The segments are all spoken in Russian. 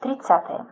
30.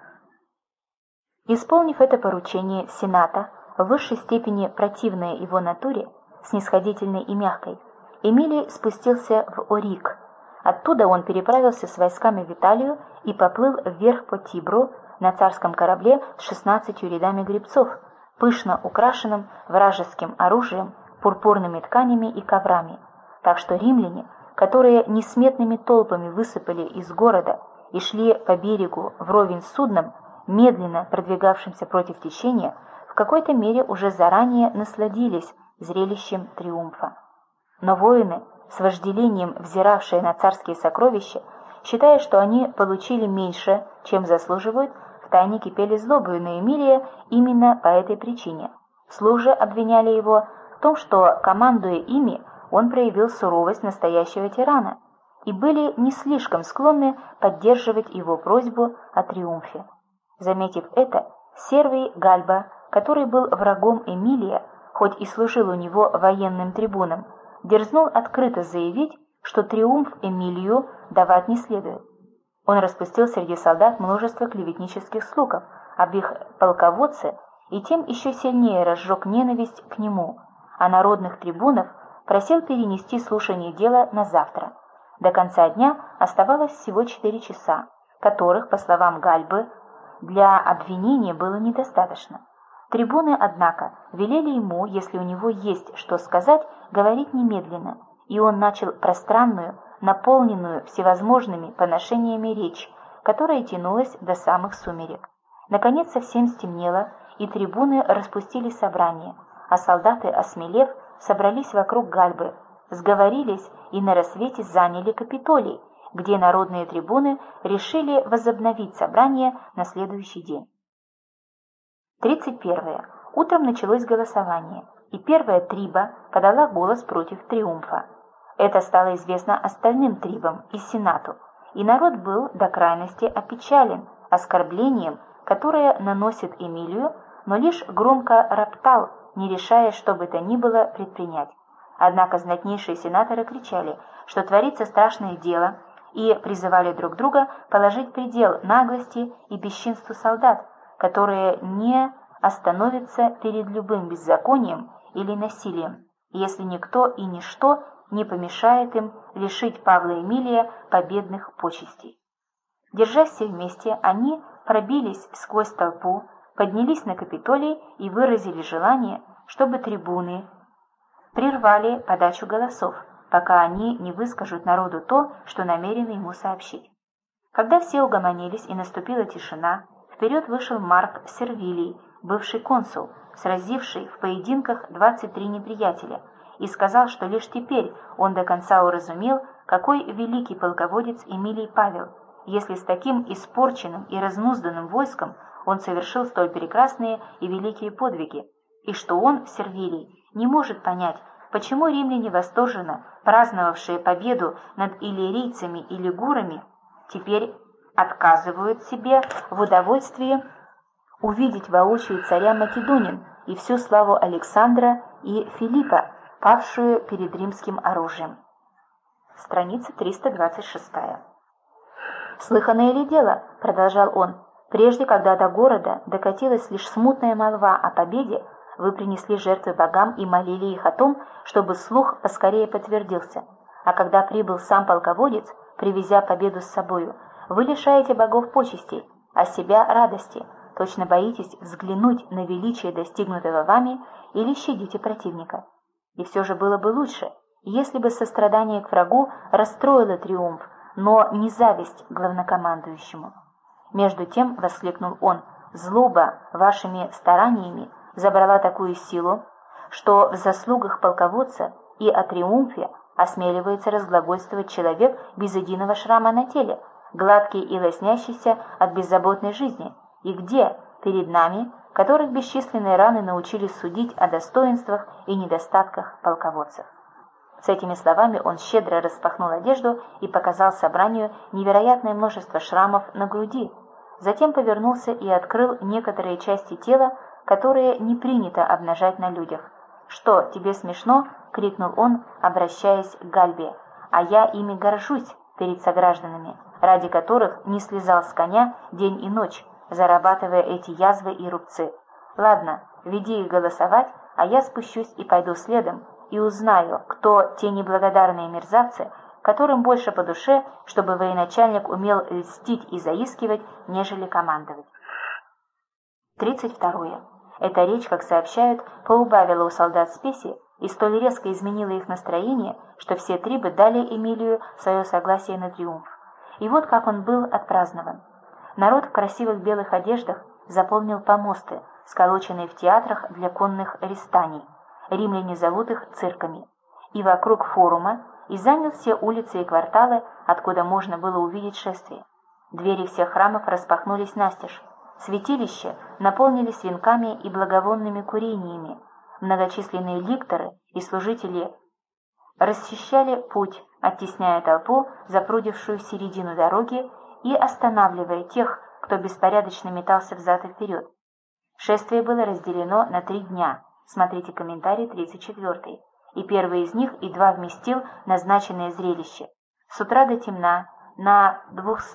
Исполнив это поручение Сената, в высшей степени противное его натуре, снисходительной и мягкой, Эмилий спустился в Орик. Оттуда он переправился с войсками в Италию и поплыл вверх по Тибру на царском корабле с 16 рядами гребцов, пышно украшенным вражеским оружием, пурпурными тканями и коврами, так что римляне, которые несметными толпами высыпали из города и шли по берегу вровень с судном, медленно продвигавшимся против течения, в какой-то мере уже заранее насладились зрелищем триумфа. Но воины, с вожделением взиравшие на царские сокровища, считая, что они получили меньше, чем заслуживают, втайне кипели злобою на Эмилия именно по этой причине. Слуги обвиняли его в том, что, командуя ими, он проявил суровость настоящего тирана, и были не слишком склонны поддерживать его просьбу о триумфе. Заметив это, Сервий Гальба, который был врагом Эмилия, хоть и служил у него военным трибуном, дерзнул открыто заявить, что триумф Эмилию давать не следует. Он распустил среди солдат множество клеветнических слухов об их полководце и тем еще сильнее разжег ненависть к нему, а народных трибунов просил перенести слушание дела на завтра. До конца дня оставалось всего 4 часа, которых, по словам Гальбы, для обвинения было недостаточно. Трибуны, однако, велели ему, если у него есть что сказать, говорить немедленно, и он начал пространную, наполненную всевозможными поношениями речь, которая тянулась до самых сумерек. Наконец совсем стемнело, и трибуны распустили собрание, а солдаты, осмелев, собрались вокруг Гальбы, сговорились и на рассвете заняли Капитолий, где народные трибуны решили возобновить собрание на следующий день. 31. Утром началось голосование, и первая триба подала голос против триумфа. Это стало известно остальным трибам и Сенату, и народ был до крайности опечален оскорблением, которое наносит Эмилию, но лишь громко роптал, не решая, что бы то ни было предпринять. Однако знатнейшие сенаторы кричали, что творится страшное дело, и призывали друг друга положить предел наглости и бесчинству солдат, которые не остановятся перед любым беззаконием или насилием, если никто и ничто не помешает им лишить Павла Эмилия победных почестей. Держась все вместе, они пробились сквозь толпу, поднялись на Капитолий и выразили желание, чтобы трибуны прервали подачу голосов, пока они не выскажут народу то, что намерены ему сообщить. Когда все угомонились и наступила тишина, вперед вышел Марк Сервилий, бывший консул, сразивший в поединках 23 неприятеля, и сказал, что лишь теперь он до конца уразумел, какой великий полководец Эмилий Павел, если с таким испорченным и разнузданным войском он совершил столь прекрасные и великие подвиги, и что он, Сервилий, не может понять, почему римляне, восторженно праздновавшие победу над иллирийцами и лигурами, теперь отказывают себе в удовольствии увидеть воочию царя Македонин и всю славу Александра и Филиппа, павшую перед римским оружием. Страница 326. «Слыханное ли дело, — продолжал он, — прежде, когда до города докатилась лишь смутная молва о победе, вы принесли жертвы богам и молили их о том, чтобы слух поскорее подтвердился, а когда прибыл сам полководец, привезя победу с собою, вы лишаете богов почестей, а себя радости, точно боитесь взглянуть на величие достигнутого вами или щадите противника. И все же было бы лучше, если бы сострадание к врагу расстроило триумф, но не зависть главнокомандующему. Между тем, — воскликнул он, — злоба вашими стараниями забрала такую силу, что в заслугах полководца и о триумфе осмеливается разглагольствовать человек без единого шрама на теле, гладкий и лоснящийся от беззаботной жизни, и где перед нами, которых бесчисленные раны научились судить о достоинствах и недостатках полководцев. С этими словами он щедро распахнул одежду и показал собранию невероятное множество шрамов на груди, затем повернулся и открыл некоторые части тела, которые не принято обнажать на людях. «Что, тебе смешно?» — крикнул он, обращаясь к Гальбе. «А я ими горжусь перед согражданами. ради которых не слезал с коня день и ночь, зарабатывая эти язвы и рубцы. Ладно, веди их голосовать, а я спущусь и пойду следом, и узнаю, кто те неблагодарные мерзавцы, которым больше по душе, чтобы военачальник умел льстить и заискивать, нежели командовать. 32. Эта речь, как сообщают, поубавила у солдат спеси и столь резко изменила их настроение, что все трибы дали Эмилию свое согласие на триумф. И вот как он был отпразднован. Народ в красивых белых одеждах заполнил помосты, сколоченные в театрах для конных рестаний, римляне зовут их цирками, и вокруг форума, и занял все улицы и кварталы, откуда можно было увидеть шествие. Двери всех храмов распахнулись настежь, святилища наполнились венками и благовонными курениями, многочисленные ликторы и служители расчищали путь, оттесняя толпу, запрудившую середину дороги, и останавливая тех, кто беспорядочно метался взад и вперед. Шествие было разделено на 3 дня, смотрите комментарий 34, и первый из них едва вместил назначенное зрелище. С утра до темна на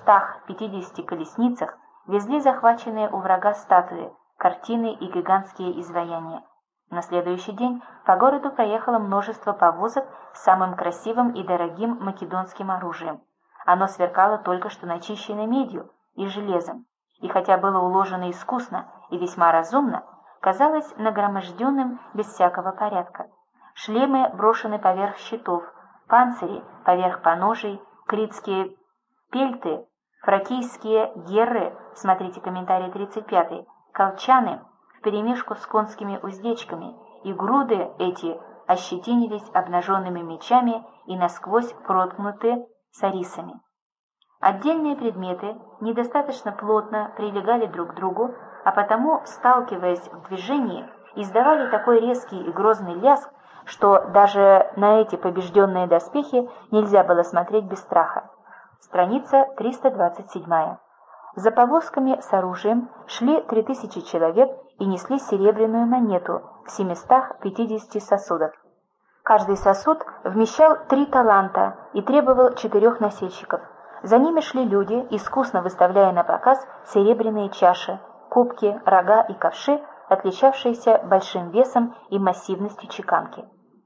250 колесницах везли захваченные у врага статуи, картины и гигантские изваяния. На следующий день по городу проехало множество повозок с самым красивым и дорогим македонским оружием. Оно сверкало только что начищенной медью и железом, и хотя было уложено искусно и весьма разумно, казалось нагроможденным без всякого порядка. Шлемы брошены поверх щитов, панцири поверх поножей, критские пельты, фракийские герры, смотрите комментарий 35, колчаны вперемешку с конскими уздечками, и груды эти ощетинились обнаженными мечами и насквозь проткнуты сарисами. Отдельные предметы недостаточно плотно прилегали друг к другу, а потому, сталкиваясь в движении, издавали такой резкий и грозный лязг, что даже на эти побежденные доспехи нельзя было смотреть без страха. Страница 327. За повозками с оружием шли 3000 человек и несли серебряную монету в 750 сосудов. Каждый сосуд вмещал 3 таланта и требовал 4 носильщиков. За ними шли люди, искусно выставляя на показ серебряные чаши, кубки, рога и ковши, отличавшиеся большим весом и массивностью чеканки.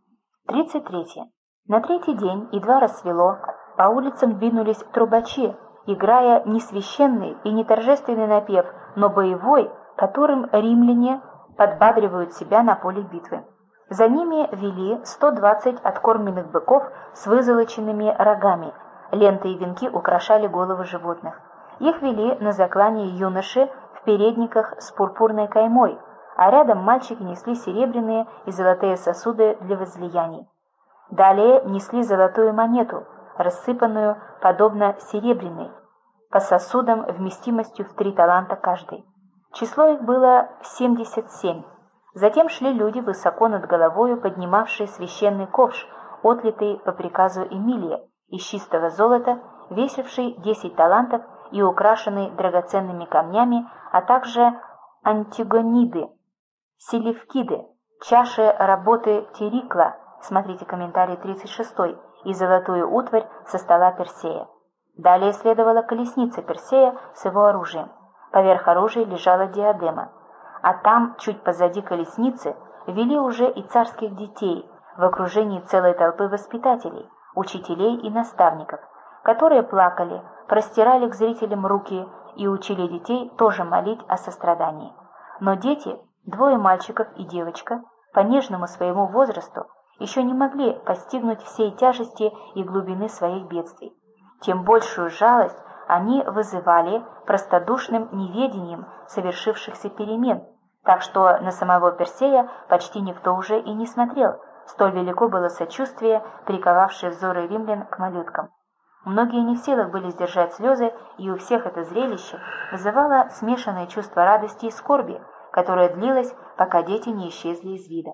33. На 3-й день едва рассвело, по улицам двинулись трубачи, играя не священный и не торжественный напев, но боевой, которым римляне подбадривают себя на поле битвы. За ними вели 120 откормленных быков с вызолоченными рогами, ленты и венки украшали головы животных. Их вели на заклание юноши в передниках с пурпурной каймой, а рядом мальчики несли серебряные и золотые сосуды для возлияний. Далее несли золотую монету, рассыпанную, подобно серебряной, по сосудам вместимостью в 3 таланта каждый. Число их было 77. Затем шли люди, высоко над головою поднимавшие священный ковш, отлитый по приказу Эмилия, из чистого золота, весивший 10 талантов и украшенный драгоценными камнями, а также антигониды, селевкиды, чаши работы Терикла, смотрите комментарий 36, и золотую утварь со стола Персея. Далее следовала колесница Персея с его оружием. Поверх оружия лежала диадема, а там, чуть позади колесницы, вели уже и царских детей в окружении целой толпы воспитателей, учителей и наставников, которые плакали, простирали к зрителям руки и учили детей тоже молить о сострадании. Но дети, 2 мальчиков и девочка, по нежному своему возрасту, еще не могли постигнуть всей тяжести и глубины своих бедствий. Тем большую жалость они вызывали простодушным неведением совершившихся перемен, так что на самого Персея почти никто уже и не смотрел, столь велико было сочувствие, приковавшее взоры римлян к малюткам. Многие не в силах были сдержать слезы, и у всех это зрелище вызывало смешанное чувство радости и скорби, которое длилось, пока дети не исчезли из вида.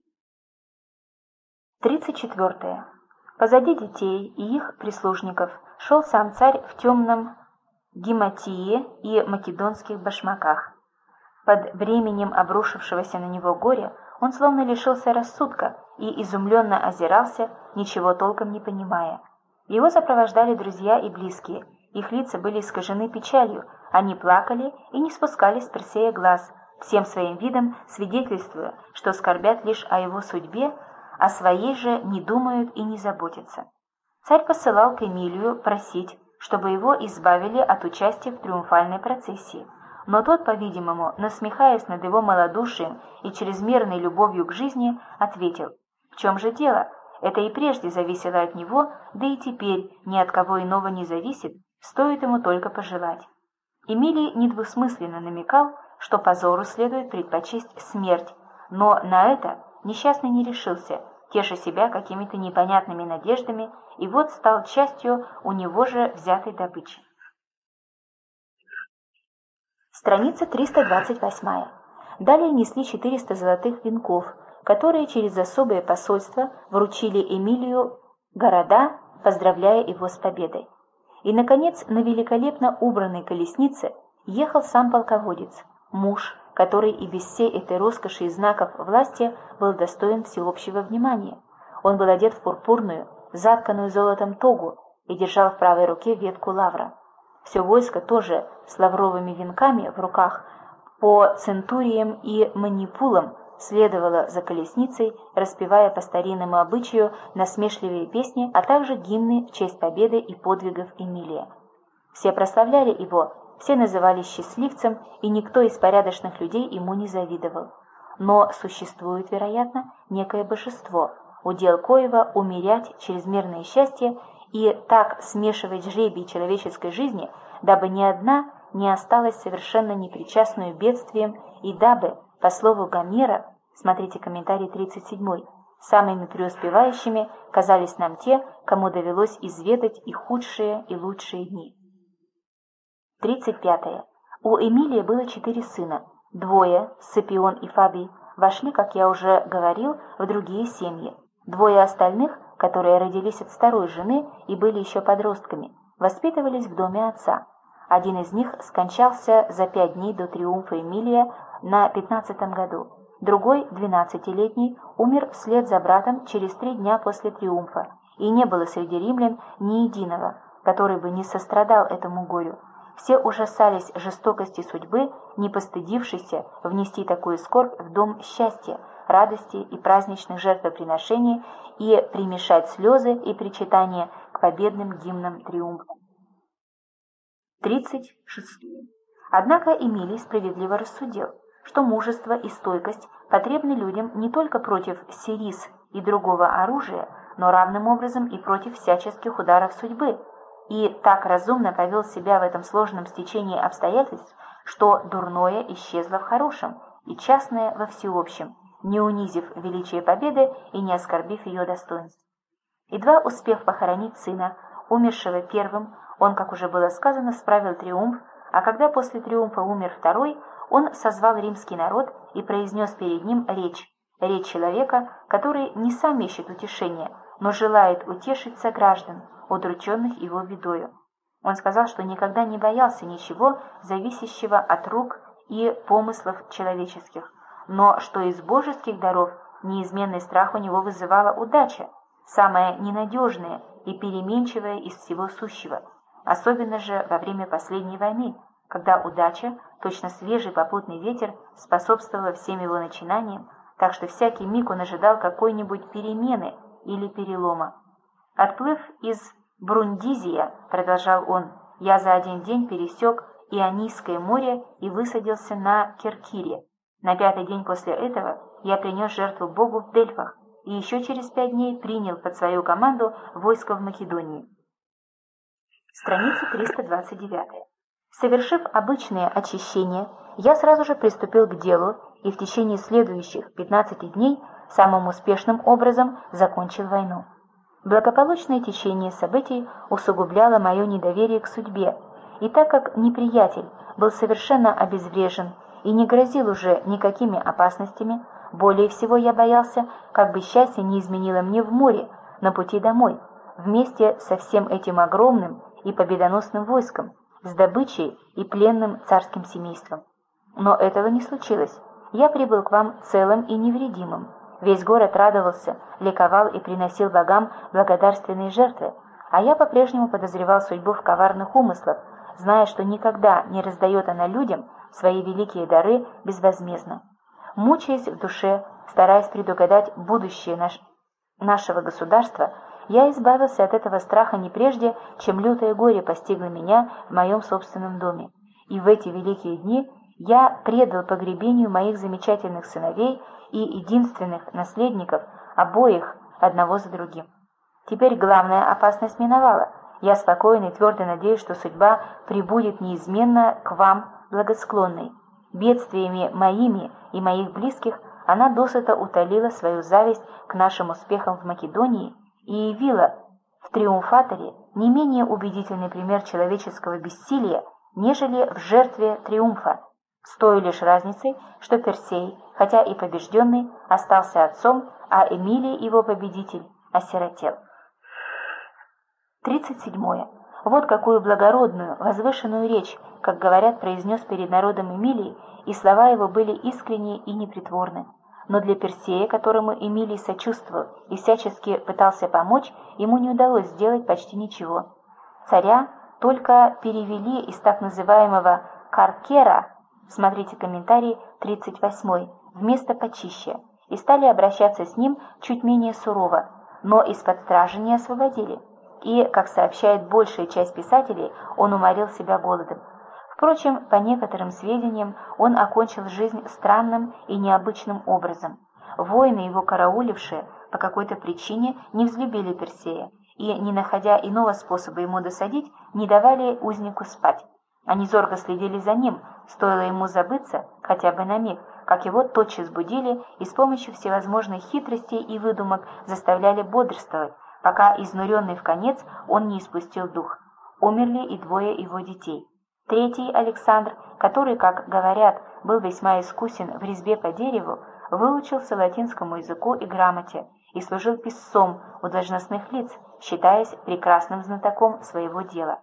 34. Позади детей и их прислужников шел сам царь в темном гематие и македонских башмаках. Под бременем обрушившегося на него горя он словно лишился рассудка и изумленно озирался, ничего толком не понимая. Его сопровождали друзья и близкие, Их лица были искажены печалью, они плакали и не спускали с Персея глаз, всем своим видом свидетельствуя, что скорбят лишь о его судьбе, о своей же не думают и не заботятся. Царь посылал к Эмилию просить, чтобы его избавили от участия в триумфальной процессии, но тот, по-видимому, насмехаясь над его малодушием и чрезмерной любовью к жизни, ответил: «В чем же дело? Это и прежде зависело от него, да и теперь ни от кого иного не зависит, стоит ему только пожелать». Эмилий недвусмысленно намекал, что позору следует предпочесть смерть, но на это несчастный не решился, теша себя какими-то непонятными надеждами, и вот стал частью у него же взятой добычи. Страница 328. Далее несли 400 золотых венков, которые через особое посольство вручили Эмилию города, поздравляя его с победой. И, наконец, на великолепно убранной колеснице ехал сам полководец, муж, который и без всей этой роскоши и знаков власти был достоин всеобщего внимания. Он был одет в пурпурную, затканную золотом тогу и держал в правой руке ветку лавра. Все войско тоже с лавровыми венками в руках по центуриям и манипулам следовало за колесницей, распевая по старинному обычаю насмешливые песни, а также гимны в честь победы и подвигов Эмилия. Все прославляли его, все назывались счастливцем, и никто из порядочных людей ему не завидовал. Но существует, вероятно, некое божество, удел коего умерять чрезмерное счастье и так смешивать жребий человеческой жизни, дабы ни одна не осталась совершенно непричастную бедствием, и дабы, по слову Гомера, смотрите комментарий 37, самыми преуспевающими казались нам те, кому довелось изведать и худшие, и лучшие дни. 35. У Эмилия было 4 сына. 2, Сципион и Фабий, вошли, как я уже говорил, в другие семьи. 2 остальных, которые родились от второй жены и были еще подростками, воспитывались в доме отца. Один из них скончался за 5 дней до триумфа Эмилия на 15-м году. Другой, 12-летний, умер вслед за братом через 3 дня после триумфа, и не было среди римлян ни единого, который бы не сострадал этому горю. Все ужасались жестокости судьбы, не постыдившейся внести такую скорбь в дом счастья, радости и праздничных жертвоприношений и примешать слезы и причитания к победным гимнам триумфа. 36. Однако Эмилий справедливо рассудил, что мужество и стойкость потребны людям не только против сирис и другого оружия, но равным образом и против всяческих ударов судьбы, и так разумно повел себя в этом сложном стечении обстоятельств, что дурное исчезло в хорошем и частное во всеобщем, не унизив величие победы и не оскорбив ее достоинств. Едва успев похоронить сына, умершего первым, он, как уже было сказано, справил триумф, а когда после триумфа умер второй, он созвал римский народ и произнес перед ним речь человека, который не сам ищет утешения, но желает утешить сограждан, удрученных его бедою. Он сказал, что никогда не боялся ничего, зависящего от рук и помыслов человеческих, но что из божеских даров неизменный страх у него вызывала удача, самая ненадежная и переменчивая из всего сущего, особенно же во время последней войны, когда удача, точно свежий попутный ветер, способствовала всем его начинаниям, так что всякий миг он ожидал какой-нибудь перемены или перелома. Отплыв из Брундизия, продолжал он, я за один день пересек Ионийское море и высадился на Керкире. На 5-й день после этого я принес жертву Богу в Дельфах и еще через 5 дней принял под свою команду войско в Македонии. Страница 329. Совершив обычное очищение, я сразу же приступил к делу и в течение следующих 15 дней самым успешным образом закончил войну. Благополучное течение событий усугубляло мое недоверие к судьбе, и так как неприятель был совершенно обезврежен и не грозил уже никакими опасностями, более всего я боялся, как бы счастье не изменило мне в море, на пути домой, вместе со всем этим огромным и победоносным войском, с добычей и пленным царским семейством. Но этого не случилось. Я прибыл к вам целым и невредимым. Весь город радовался, ликовал и приносил богам благодарственные жертвы, А я по-прежнему подозревал судьбу в коварных умыслах, зная, что никогда не раздает она людям свои великие дары безвозмездно. Мучаясь в душе, стараясь предугадать будущее нашего государства, я избавился от этого страха не прежде, чем лютое горе постигло меня в моем собственном доме. И в эти великие дни я предал погребению моих замечательных сыновей и единственных наследников, обоих одного за другим. Теперь главная опасность миновала. Я спокоен и твердо надеюсь, что судьба прибудет неизменно к вам благосклонной. Бедствиями моими и моих близких она досыта утолила свою зависть к нашим успехам в Македонии и явила в триумфаторе не менее убедительный пример человеческого бессилия, нежели в жертве триумфа, с той лишь разницей, что Персей, хотя и побежденный, остался отцом, а Эмилий, его победитель, осиротел. 37. Вот какую благородную, возвышенную речь, как говорят, произнес перед народом Эмилий, и слова его были искренние и непритворны. Но для Персея, которому Эмилий сочувствовал и всячески пытался помочь, ему не удалось сделать почти ничего. Царя только перевели из так называемого «каркера», смотрите комментарий 38, вместо почище, и стали обращаться с ним чуть менее сурово, но из-под стражи не освободили. И, как сообщает большая часть писателей, он уморил себя голодом. Впрочем, по некоторым сведениям, он окончил жизнь странным и необычным образом. Воины, его караулившие, по какой-то причине не взлюбили Персея, и, не находя иного способа ему досадить, не давали узнику спать. Они зорко следили за ним, стоило ему забыться, хотя бы на миг, как его тотчас будили и с помощью всевозможных хитростей и выдумок заставляли бодрствовать, пока, изнуренный вконец, он не испустил дух. Умерли и двое его детей. Третий, Александр, который, как говорят, был весьма искусен в резьбе по дереву, выучился латинскому языку и грамоте и служил писцом у должностных лиц, считаясь прекрасным знатоком своего дела.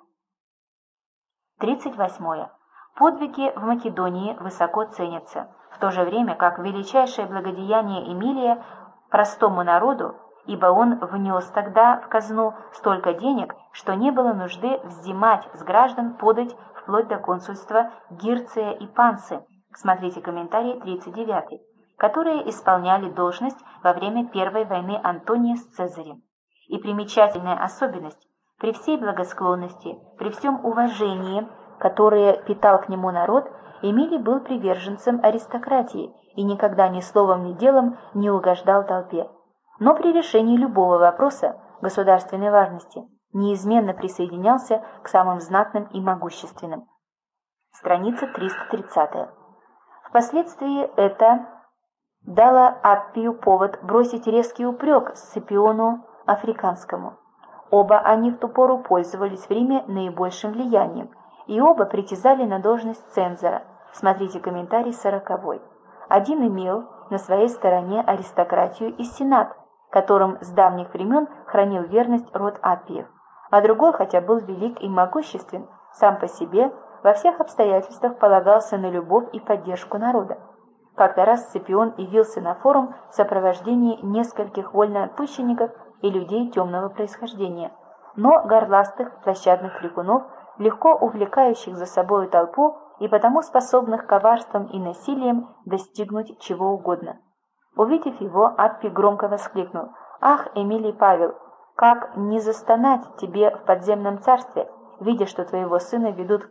38. Подвиги в Македонии высоко ценятся, в то же время как величайшее благодеяние Эмилия простому народу, ибо он внес тогда в казну столько денег, что не было нужды взимать с граждан подать вплоть до консульства Гирция и Пансы, смотрите комментарий 39, которые исполняли должность во время первой войны Антония с Цезарем. И примечательная особенность: при всей благосклонности, при всем уважении, которое питал к нему народ, Эмилий был приверженцем аристократии и никогда ни словом, ни делом не угождал толпе. Но при решении любого вопроса государственной важности неизменно присоединялся к самым знатным и могущественным. Страница 330. Впоследствии это дало Аппию повод бросить резкий упрек Сципиону Африканскому. Оба они в ту пору пользовались в Риме наибольшим влиянием, и оба притязали на должность цензора, смотрите комментарий 40. Один имел на своей стороне аристократию и сенат, которым с давних времен хранил верность род Аппиев, а другой, хотя был велик и могуществен, сам по себе во всех обстоятельствах полагался на любовь и поддержку народа. Как-то раз Сципион явился на форум в сопровождении нескольких вольноотпущенников и людей темного происхождения, но горластых площадных крикунов, легко увлекающих за собою толпу и потому способных коварством и насилием достигнуть чего угодно. Увидев его, Аппи громко воскликнул: «Ах, Эмилий Павел, как не застонать тебе в подземном царстве, видя, что твоего сына ведут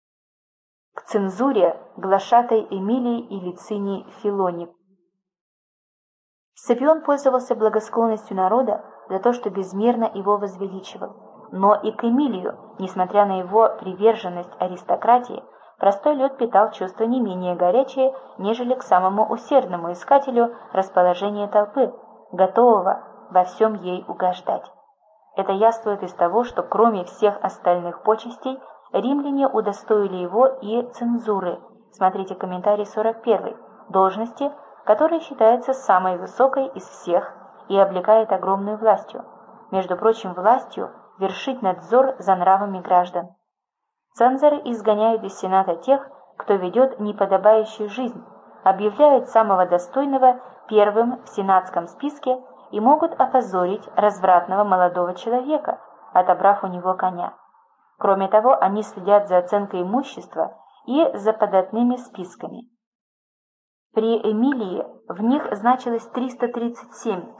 к цензуре глашатай Эмилий и Лициний Филоний». Сципион пользовался благосклонностью народа за то, что безмерно его возвеличивал. Но и к Эмилию, несмотря на его приверженность аристократии, простой люд питал чувство не менее горячее, нежели к самому усердному искателю расположения толпы, готового во всем ей угождать. Это яствует из того, что кроме всех остальных почестей, римляне удостоили его и цензуры, смотрите комментарий 41, должности, которая считается самой высокой из всех и облекает огромную властью. Между прочим, властью вершить надзор за нравами граждан. Цензоры изгоняют из Сената тех, кто ведет неподобающую жизнь, объявляют самого достойного первым в сенатском списке и могут опозорить развратного молодого человека, отобрав у него коня. Кроме того, они следят за оценкой имущества и за податными списками. При Эмилии в них значилось 337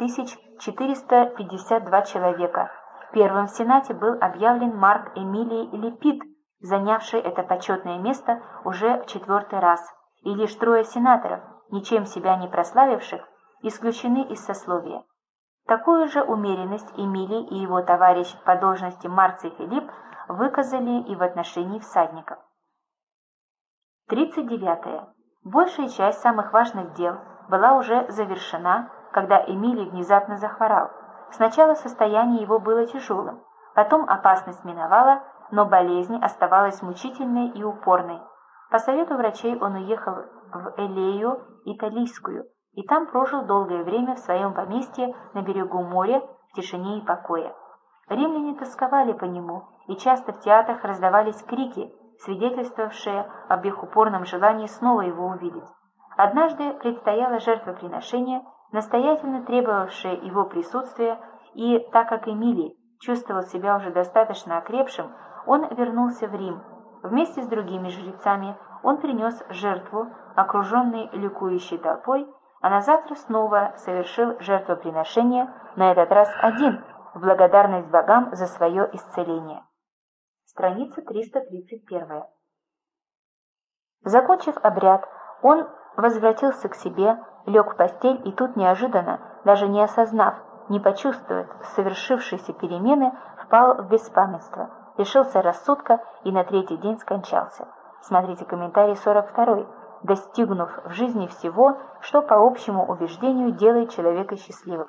452 человека. Первым в Сенате был объявлен Марк Эмилий Лепид, занявший это почетное место уже в 4-й раз, и лишь 3 сенаторов, ничем себя не прославивших, исключены из сословия. Такую же умеренность Эмилий и его товарищ по должности Марций Филипп выказали и в отношении всадников. 39. Большая часть самых важных дел была уже завершена, когда Эмилий внезапно захворал. Сначала состояние его было тяжелым, потом опасность миновала, но болезнь оставалась мучительной и упорной. По совету врачей он уехал в Элею Италийскую и там прожил долгое время в своем поместье на берегу моря в тишине и покое. Римляне тосковали по нему, и часто в театрах раздавались крики, свидетельствовавшие об их упорном желании снова его увидеть. Однажды предстояло жертвоприношение, настоятельно требовавшее его присутствия, и так как Эмилий чувствовал себя уже достаточно окрепшим, он вернулся в Рим. Вместе с другими жрецами он принес жертву, окруженный ликующей толпой, а на завтра снова совершил жертвоприношение, на этот раз один, в благодарность богам за свое исцеление. Страница 331. Закончив обряд, он возвратился к себе, лег в постель и тут неожиданно, даже не осознав, не почувствовав совершившейся перемены, впал в беспамятство, лишился рассудка и на 3-й день скончался. Смотрите комментарий 42, достигнув в жизни всего, что по общему убеждению делает человека счастливым.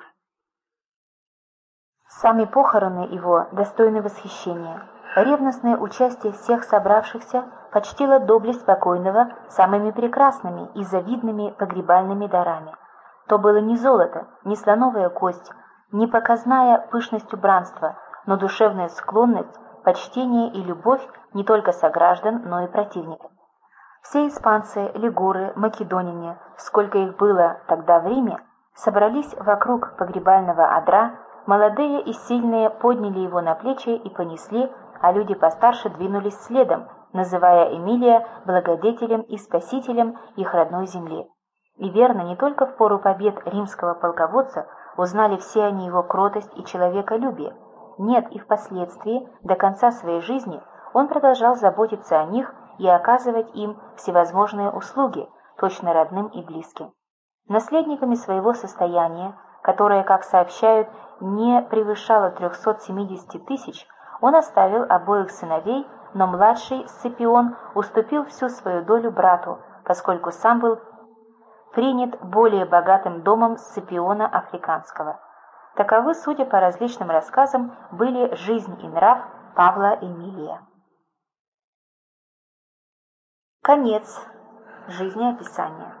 Сами похороны его достойны восхищения. Ревностное участие всех собравшихся почтило доблесть покойного самыми прекрасными и завидными погребальными дарами. То было не золото, не слоновая кость, не показная пышность убранства, но душевная склонность, почтение и любовь не только сограждан, но и противников. Все испанцы, лигуры, македонине, сколько их было тогда в Риме, собрались вокруг погребального одра, молодые и сильные подняли его на плечи и понесли, а люди постарше двинулись следом, называя Эмилия благодетелем и спасителем их родной земли. И верно, не только в пору побед римского полководца узнали все они его кротость и человеколюбие. Нет, и впоследствии, до конца своей жизни, он продолжал заботиться о них и оказывать им всевозможные услуги, точно родным и близким. Наследниками своего состояния, которое, как сообщают, не превышало 370 тысяч, он оставил обоих сыновей, но младший Сципион уступил всю свою долю брату, поскольку сам был принят более богатым домом Сципиона Африканского. Таковы, судя по различным рассказам, были жизнь и нрав Павла Эмилия. Конец жизнеописания.